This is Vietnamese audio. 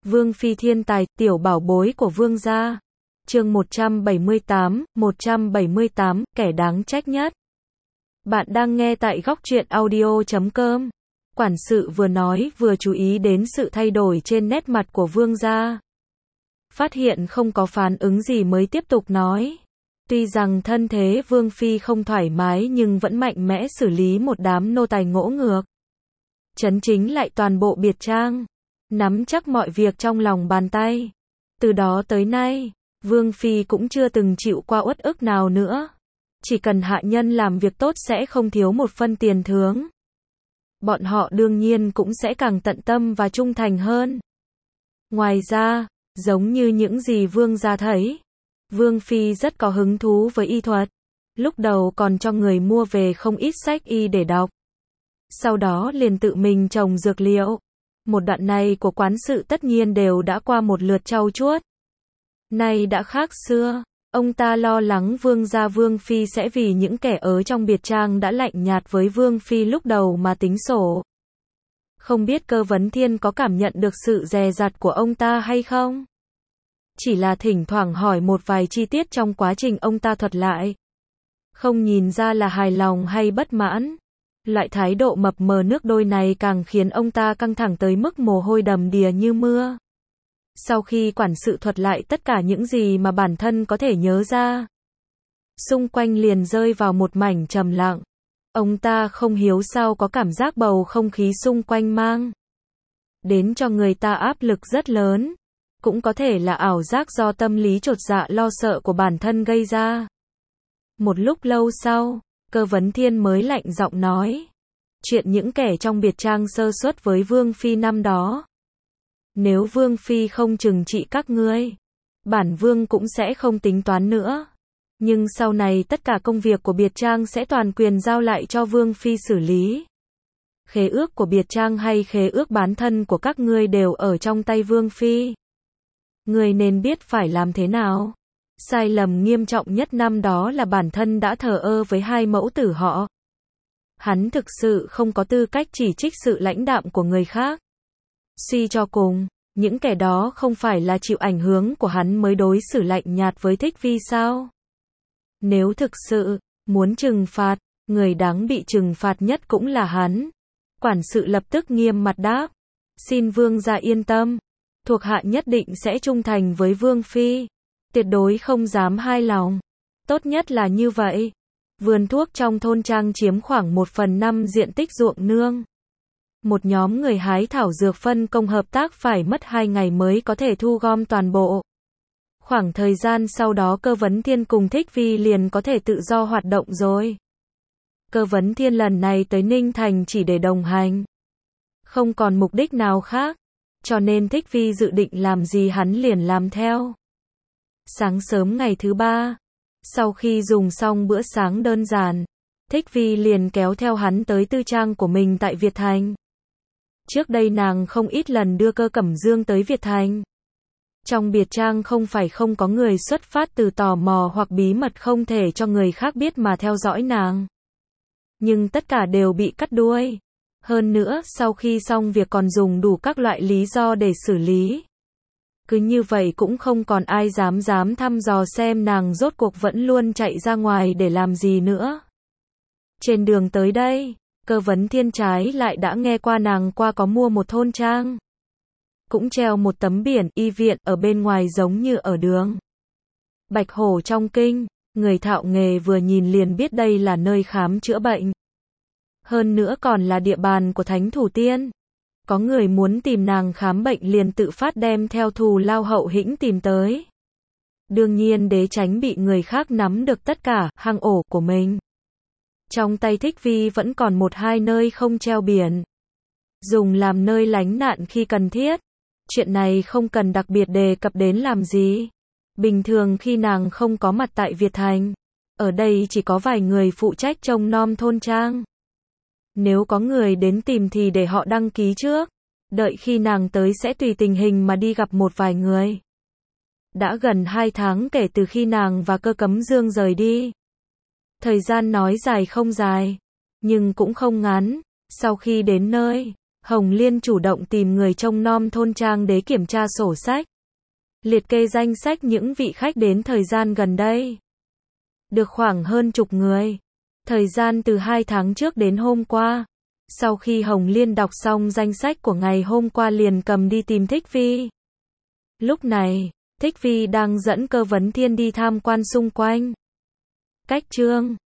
Vương phi thiên tài, tiểu bảo bối của vương gia. Chương 178, kẻ đáng trách nhất. Bạn đang nghe tại góc truyện audio.com. Quản sự vừa nói vừa chú ý đến sự thay đổi trên nét mặt của vương gia. Phát hiện không có phản ứng gì mới tiếp tục nói. Tuy rằng thân thế vương phi không thoải mái nhưng vẫn mạnh mẽ xử lý một đám nô tài ngỗ ngược. Chấn chính lại toàn bộ biệt trang. Nắm chắc mọi việc trong lòng bàn tay. Từ đó tới nay, vương phi cũng chưa từng chịu qua uất ức nào nữa. Chỉ cần hạ nhân làm việc tốt sẽ không thiếu một phân tiền thưởng. Bọn họ đương nhiên cũng sẽ càng tận tâm và trung thành hơn. Ngoài ra, giống như những gì vương gia thấy, vương phi rất có hứng thú với y thuật. Lúc đầu còn cho người mua về không ít sách y để đọc. Sau đó liền tự mình trồng dược liệu. Một đoạn này của quán sự tất nhiên đều đã qua một lượt trau chuốt. Nay đã khác xưa, ông ta lo lắng vương gia vương phi sẽ vì những kẻ ở trong biệt trang đã lạnh nhạt với vương phi lúc đầu mà tính sổ. Không biết Cơ Vấn Thiên có cảm nhận được sự dè dặt của ông ta hay không? Chỉ là thỉnh thoảng hỏi một vài chi tiết trong quá trình ông ta thuật lại. Không nhìn ra là hài lòng hay bất mãn. Loại thái độ mập mờ nước đôi này càng khiến ông ta căng thẳng tới mức mồ hôi đầm đìa như mưa. Sau khi quản sự thuật lại tất cả những gì mà bản thân có thể nhớ ra, xung quanh liền rơi vào một mảnh trầm lặng. Ông ta không hiểu sao có cảm giác bầu không khí xung quanh mang đến cho người ta áp lực rất lớn. Cũng có thể là ảo giác do tâm lý chột dạ lo sợ của bản thân gây ra. Một lúc lâu sau, Cơ Vấn Thiên mới lạnh giọng nói. Chuyện những kẻ trong biệt trang sơ suất với vương phi năm đó. Nếu vương phi không trừng trị các ngươi, bản vương cũng sẽ không tính toán nữa. Nhưng sau này tất cả công việc của biệt trang sẽ toàn quyền giao lại cho vương phi xử lý. Khế ước của biệt trang hay khế ước bán thân của các ngươi đều ở trong tay vương phi. Ngươi nên biết phải làm thế nào. Sai lầm nghiêm trọng nhất năm đó là bản thân đã thờ ơ với hai mẫu tử họ. Hắn thực sự không có tư cách chỉ trích sự lãnh đạm của người khác. Suy cho cùng, những kẻ đó không phải là chịu ảnh hưởng của hắn mới đối xử lạnh nhạt với Thích Vi sao? Nếu thực sự muốn trừng phạt, người đáng bị trừng phạt nhất cũng là hắn. Quản sự lập tức nghiêm mặt đáp. Xin vương gia yên tâm. Thuộc hạ nhất định sẽ trung thành với vương phi. Tuyệt đối không dám hai lòng. Tốt nhất là như vậy. Vườn thuốc trong thôn trang chiếm khoảng 1/5 diện tích ruộng nương. Một nhóm người hái thảo dược phân công hợp tác phải mất 2 ngày mới có thể thu gom toàn bộ. Khoảng thời gian sau đó Cơ Vấn Thiên cùng Thích Vi liền có thể tự do hoạt động rồi. Cơ Vấn Thiên lần này tới Ninh Thành chỉ để đồng hành. Không còn mục đích nào khác. Cho nên Thích Vi dự định làm gì hắn liền làm theo. Sáng sớm ngày thứ 3, sau khi dùng xong bữa sáng đơn giản, Thích Vi liền kéo theo hắn tới tư trang của mình tại Việt Thành. Trước đây nàng không ít lần đưa Cơ Cẩm Dương tới Việt Thành. Trong biệt trang không phải không có người xuất phát từ tò mò hoặc bí mật không thể cho người khác biết mà theo dõi nàng. Nhưng tất cả đều bị cắt đuôi. Hơn nữa, sau khi xong việc còn dùng đủ các loại lý do để xử lý. Cứ như vậy cũng không còn ai dám thăm dò xem nàng rốt cuộc vẫn luôn chạy ra ngoài để làm gì nữa. Trên đường tới đây, Cơ Vấn Thiên trái lại đã nghe qua nàng qua có mua một thôn trang. Cũng treo một tấm biển y viện ở bên ngoài giống như ở đường Bạch Hổ trong kinh. Người thạo nghề vừa nhìn liền biết đây là nơi khám chữa bệnh. Hơn nữa còn là địa bàn của Thánh Thủ Tiên. Có người muốn tìm nàng khám bệnh liền tự phát đem theo thù lao hậu hĩnh tìm tới. Đương nhiên để tránh bị người khác nắm được tất cả hang ổ của mình. Trong tay Thích Vi vẫn còn 1-2 nơi không treo biển. Dùng làm nơi lánh nạn khi cần thiết. Chuyện này không cần đặc biệt đề cập đến làm gì. Bình thường khi nàng không có mặt tại Việt Thành, ở đây chỉ có vài người phụ trách trông nom thôn trang. Nếu có người đến tìm thì để họ đăng ký trước. Đợi khi nàng tới sẽ tùy tình hình mà đi gặp một vài người. Đã gần 2 tháng kể từ khi nàng và Cơ Cẩm Dương rời đi. Thời gian nói dài không dài, nhưng cũng không ngắn. Sau khi đến nơi, Hồng Liên chủ động tìm người trông nom thôn trang để kiểm tra sổ sách. Liệt kê danh sách những vị khách đến thời gian gần đây. Được khoảng hơn chục người. Thời gian từ 2 tháng trước đến hôm qua. Sau khi Hồng Liên đọc xong danh sách của ngày hôm qua liền cầm đi tìm Thích Phi. Lúc này, Thích Phi đang dẫn Cơ Vấn Thiên đi tham quan xung quanh. Cách Trương